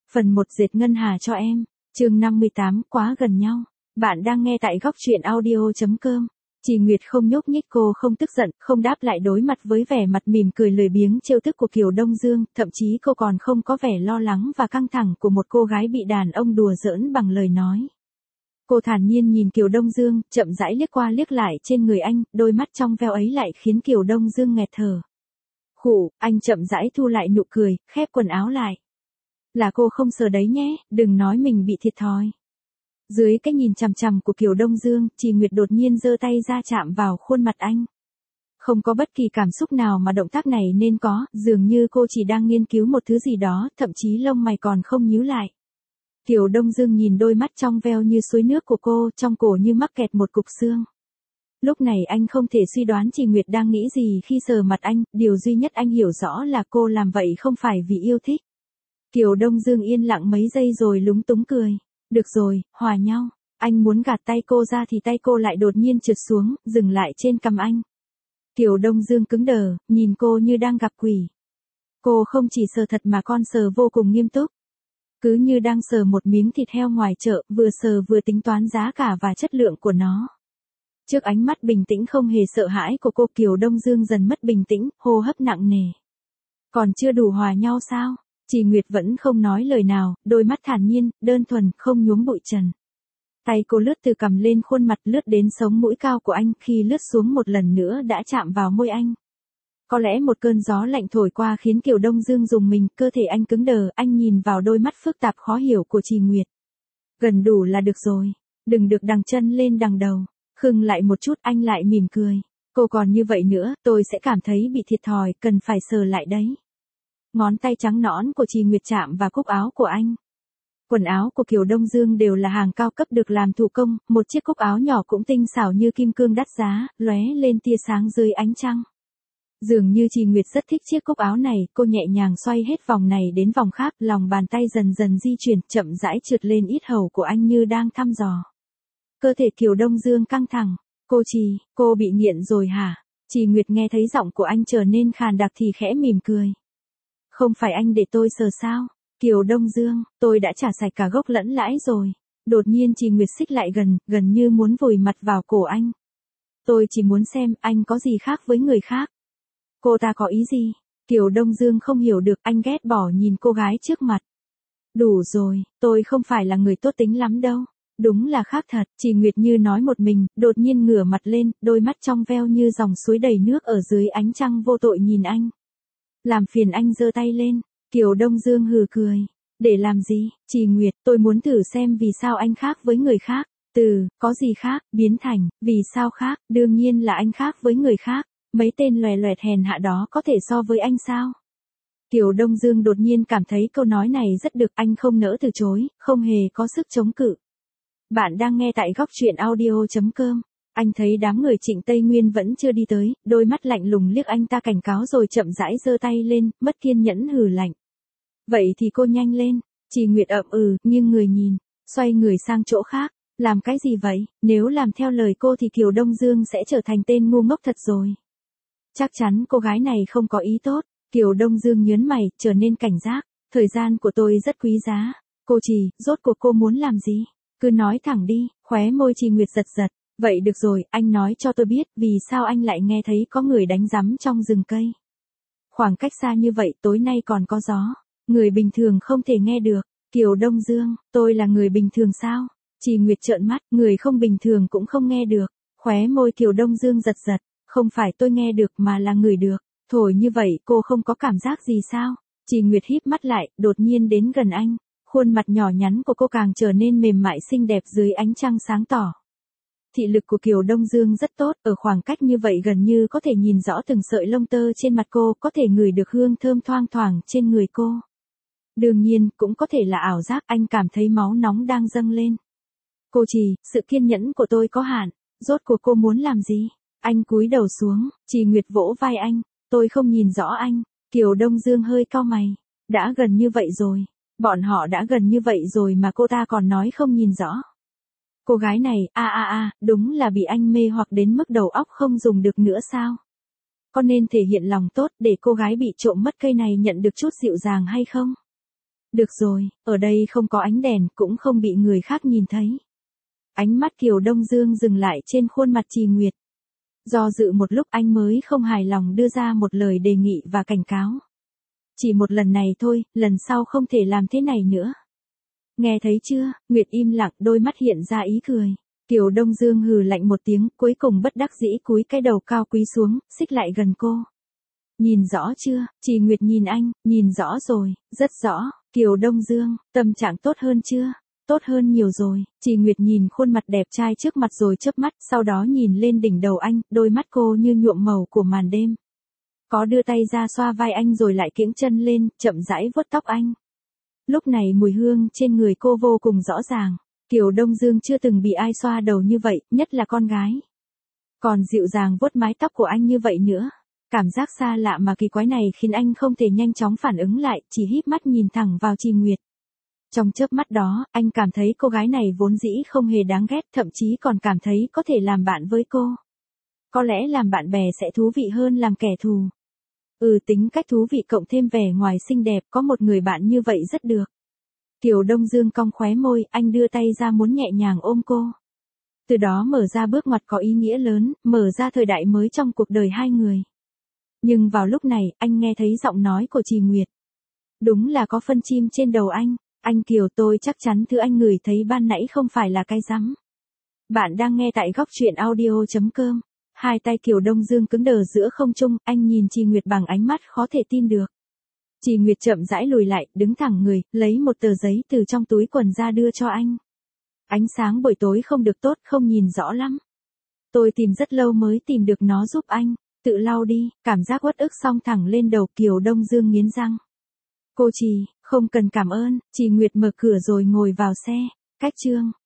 Phần 1 dệt ngân hà cho em. Chương 58, quá gần nhau. Bạn đang nghe tại góc truyện audio.com. Chị Nguyệt không nhúc nhích, cô không tức giận, không đáp lại, đối mặt với vẻ mặt mỉm cười lười biếng trêu tức của Kiều Đông Dương, thậm chí cô còn không có vẻ lo lắng và căng thẳng của một cô gái bị đàn ông đùa giỡn bằng lời nói. Cô thản nhiên nhìn Kiều Đông Dương, chậm rãi liếc qua liếc lại trên người anh, đôi mắt trong veo ấy lại khiến Kiều Đông Dương nghẹt thở. Khụ, anh chậm rãi thu lại nụ cười, khép quần áo lại. Là cô không sờ đấy nhé, đừng nói mình bị thiệt thòi. Dưới cái nhìn chằm chằm của Kiều Đông Dương, chị Nguyệt đột nhiên giơ tay ra chạm vào khuôn mặt anh. Không có bất kỳ cảm xúc nào mà động tác này nên có, dường như cô chỉ đang nghiên cứu một thứ gì đó, thậm chí lông mày còn không nhíu lại. Kiều Đông Dương nhìn đôi mắt trong veo như suối nước của cô, trong cổ như mắc kẹt một cục xương. Lúc này anh không thể suy đoán chị Nguyệt đang nghĩ gì khi sờ mặt anh, điều duy nhất anh hiểu rõ là cô làm vậy không phải vì yêu thích. Kiều Đông Dương yên lặng mấy giây rồi lúng túng cười. Được rồi, hòa nhau. Anh muốn gạt tay cô ra thì tay cô lại đột nhiên trượt xuống, dừng lại trên cằm anh. Kiều Đông Dương cứng đờ, nhìn cô như đang gặp quỷ. Cô không chỉ sờ thật mà còn sờ vô cùng nghiêm túc. Cứ như đang sờ một miếng thịt heo ngoài chợ, vừa sờ vừa tính toán giá cả và chất lượng của nó. Trước ánh mắt bình tĩnh không hề sợ hãi của cô, Kiều Đông Dương dần mất bình tĩnh, hô hấp nặng nề. Còn chưa đủ hòa nhau sao? Chị Nguyệt vẫn không nói lời nào, đôi mắt thản nhiên, đơn thuần, không nhuốm bụi trần. Tay cô lướt từ cằm lên khuôn mặt, lướt đến sống mũi cao của anh, khi lướt xuống một lần nữa đã chạm vào môi anh. Có lẽ một cơn gió lạnh thổi qua khiến Kiều Đông Dương rùng mình, cơ thể anh cứng đờ, anh nhìn vào đôi mắt phức tạp khó hiểu của chị Nguyệt. Gần đủ là được rồi, đừng được đằng chân lên đằng đầu. Khựng lại một chút, anh lại mỉm cười. Cô còn như vậy nữa, tôi sẽ cảm thấy bị thiệt thòi, cần phải sờ lại đấy. Ngón tay trắng nõn của chị Nguyệt chạm vào cúc áo của anh. Quần áo của Kiều Đông Dương đều là hàng cao cấp được làm thủ công, một chiếc cúc áo nhỏ cũng tinh xảo như kim cương đắt giá, lóe lên tia sáng dưới ánh trăng. Dường như chị Nguyệt rất thích chiếc cúc áo này, cô nhẹ nhàng xoay hết vòng này đến vòng khác, lòng bàn tay dần dần di chuyển, chậm rãi trượt lên yết hầu của anh như đang thăm dò. Cơ thể Kiều Đông Dương căng thẳng. Cô bị nghiện rồi hả? Chị Nguyệt nghe thấy giọng của anh trở nên khàn đặc thì khẽ mỉm cười. Không phải anh để tôi sờ sao? Kiều Đông Dương, tôi đã trả sạch cả gốc lẫn lãi rồi. Đột nhiên chị Nguyệt xích lại gần như muốn vùi mặt vào cổ anh. Tôi chỉ muốn xem anh có gì khác với người khác. Cô ta có ý gì? Kiều Đông Dương không hiểu được, anh ghét bỏ nhìn cô gái trước mặt. Đủ rồi, tôi không phải là người tốt tính lắm đâu. Đúng là khác thật, chị Nguyệt như nói một mình, đột nhiên ngửa mặt lên, đôi mắt trong veo như dòng suối đầy nước ở dưới ánh trăng vô tội nhìn anh. Làm phiền anh giơ tay lên. Kiều Đông Dương hừ cười. Để làm gì? Chị Nguyệt, tôi muốn thử xem vì sao anh khác với người khác. Có gì khác, biến thành, vì sao khác, đương nhiên là anh khác với người khác. Mấy tên loè loẹt hèn hạ đó có thể so với anh sao? Kiều Đông Dương đột nhiên cảm thấy câu nói này rất được, anh không nỡ từ chối, không hề có sức chống cự. Bạn đang nghe tại góc truyện audio.com. Anh thấy đám người Trịnh Tây Nguyên vẫn chưa đi tới, đôi mắt lạnh lùng liếc anh ta cảnh cáo rồi chậm rãi giơ tay lên, mất kiên nhẫn hừ lạnh. Vậy thì cô nhanh lên. Chị Nguyệt ậm nhưng người nhìn, xoay người sang chỗ khác. Làm cái gì vậy? Nếu làm theo lời cô thì Kiều Đông Dương sẽ trở thành tên ngu ngốc thật rồi. Chắc chắn cô gái này không có ý tốt. Kiều Đông Dương nhớn mày, trở nên cảnh giác. Thời gian của tôi rất quý giá. Rốt cuộc cô muốn làm gì? Cứ nói thẳng đi. Khóe môi chị Nguyệt giật giật. Vậy được rồi, anh nói cho tôi biết, vì sao anh lại nghe thấy có người đánh rắm trong rừng cây. Khoảng cách xa như vậy, tối nay còn có gió. Người bình thường không thể nghe được. Kiều Đông Dương, tôi là người bình thường sao? Chị Nguyệt trợn mắt, người không bình thường cũng không nghe được. Khóe môi Kiều Đông Dương giật giật. Không phải tôi nghe được mà là ngửi được. Thổi như vậy cô không có cảm giác gì sao? Chị Nguyệt híp mắt lại, đột nhiên đến gần anh. Khuôn mặt nhỏ nhắn của cô càng trở nên mềm mại xinh đẹp dưới ánh trăng sáng tỏ. Thị lực của Kiều Đông Dương rất tốt, ở khoảng cách như vậy gần như có thể nhìn rõ từng sợi lông tơ trên mặt cô, có thể ngửi được hương thơm thoang thoảng trên người cô. Đương nhiên, cũng có thể là ảo giác, anh cảm thấy máu nóng đang dâng lên. Sự kiên nhẫn của tôi có hạn, rốt cuộc cô muốn làm gì? Anh cúi đầu xuống, chị Nguyệt vỗ vai anh, tôi không nhìn rõ anh. Kiều Đông Dương hơi cau mày, đã gần như vậy rồi, bọn họ đã gần như vậy rồi mà cô ta còn nói không nhìn rõ. Cô gái này, đúng là bị anh mê hoặc đến mức đầu óc không dùng được nữa sao? Có nên thể hiện lòng tốt để cô gái bị trộm mất cây này nhận được chút dịu dàng hay không? Được rồi, ở đây không có ánh đèn, cũng không bị người khác nhìn thấy. Ánh mắt Kiều Đông Dương dừng lại trên khuôn mặt Trì Nguyệt. Do dự một lúc anh mới không hài lòng đưa ra một lời đề nghị và cảnh cáo. Chỉ một lần này thôi, lần sau không thể làm thế này nữa. Nghe thấy chưa? Nguyệt im lặng, đôi mắt hiện ra ý cười. Kiều Đông Dương hừ lạnh một tiếng, cuối cùng bất đắc dĩ cúi cái đầu cao quý xuống, xích lại gần cô. Nhìn rõ chưa? Trì Nguyệt nhìn anh, nhìn rõ rồi, rất rõ. Kiều Đông Dương, tâm trạng tốt hơn chưa? Tốt hơn nhiều rồi. Trì Nguyệt nhìn khuôn mặt đẹp trai trước mặt rồi chớp mắt, sau đó nhìn lên đỉnh đầu anh, đôi mắt cô như nhuộm màu của màn đêm. Có đưa tay ra xoa vai anh rồi lại kiễng chân lên, chậm rãi vuốt tóc anh. Lúc này mùi hương trên người cô vô cùng rõ ràng. Kiều Đông Dương chưa từng bị ai xoa đầu như vậy, nhất là con gái. Còn dịu dàng vuốt mái tóc của anh như vậy nữa. Cảm giác xa lạ mà kỳ quái này khiến anh không thể nhanh chóng phản ứng lại, chỉ híp mắt nhìn thẳng vào Trì Nguyệt. Trong chớp mắt đó, anh cảm thấy cô gái này vốn dĩ không hề đáng ghét, thậm chí còn cảm thấy có thể làm bạn với cô. Có lẽ làm bạn bè sẽ thú vị hơn làm kẻ thù. Tính cách thú vị cộng thêm vẻ ngoài xinh đẹp, có một người bạn như vậy rất được. Kiều Đông Dương cong khóe môi, anh đưa tay ra muốn nhẹ nhàng ôm cô. Từ đó mở ra bước ngoặt có ý nghĩa lớn, mở ra thời đại mới trong cuộc đời hai người. Nhưng vào lúc này, anh nghe thấy giọng nói của Trì Nguyệt. Đúng là có phân chim trên đầu anh. Anh Kiều, tôi chắc chắn thứ anh ngửi thấy ban nãy không phải là cái rắm. Bạn đang nghe tại góc truyện audio.com. Hai tay Kiều Đông Dương cứng đờ giữa không trung, anh nhìn Trì Nguyệt bằng ánh mắt khó thể tin được. Trì Nguyệt chậm rãi lùi lại, đứng thẳng người, lấy một tờ giấy từ trong túi quần ra đưa cho anh. Ánh sáng buổi tối không được tốt, không nhìn rõ lắm. Tôi tìm rất lâu mới tìm được nó giúp anh. Tự lau đi. Cảm giác uất ức xông thẳng lên đầu. Kiều Đông Dương nghiến răng. Cô Trì, không cần cảm ơn. Trì Nguyệt mở cửa rồi ngồi vào xe. Cách chương